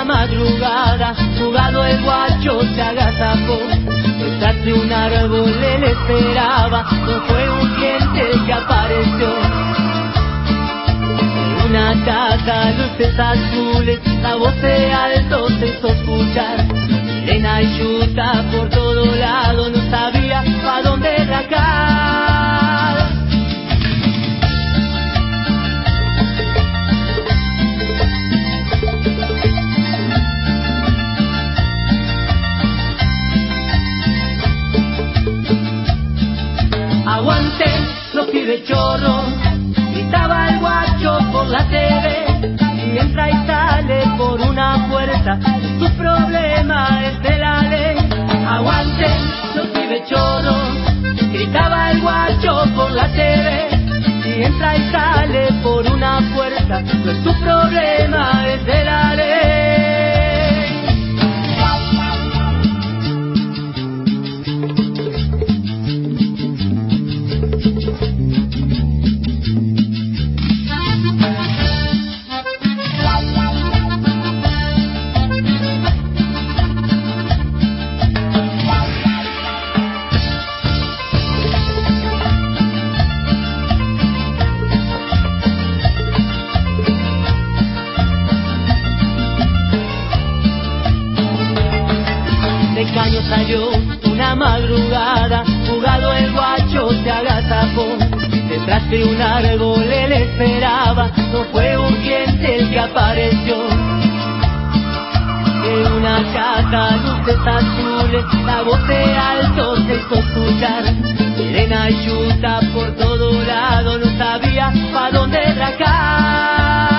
una madrugada, jugado el guacho se agazapó. Detrás de un árbol él esperaba, no fue un diente el que apareció. En una casa, luces azules, la voz de alto se hizo escuchar. Sirena y chuta por todo lado, no sabía pa' dónde racar. Aguanten los pibes chorros, gritaba el guacho por la TV. Si entra y sale por una puerta, su problema es de la ley. Aguanten los pibes chorros, gritaba el guacho por la TV. Si entra y sale por una puerta, pues su problema es de la ley. Caño salió una madrugada, jugado el guacho se agazapó. Detrás de un árbol él esperaba, no fue un diente el que apareció. En una casa, luces azules, la voz de alto se hizo escuchar. Sirena y chuta por todo lado, no sabía pa' dónde racar.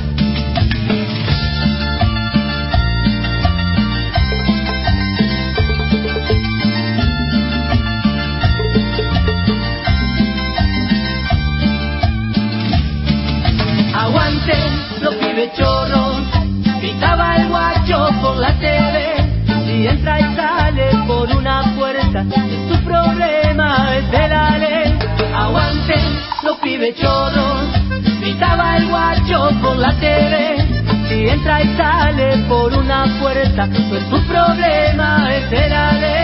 Los pibes chorros, gritaba el guacho por la TV. Si entra y sale por una puerta, su problema es de la ley. Aguanten los pibes chorros, gritaba el guacho por la TV. Si entra y sale por una puerta, pues su problema es de la ley.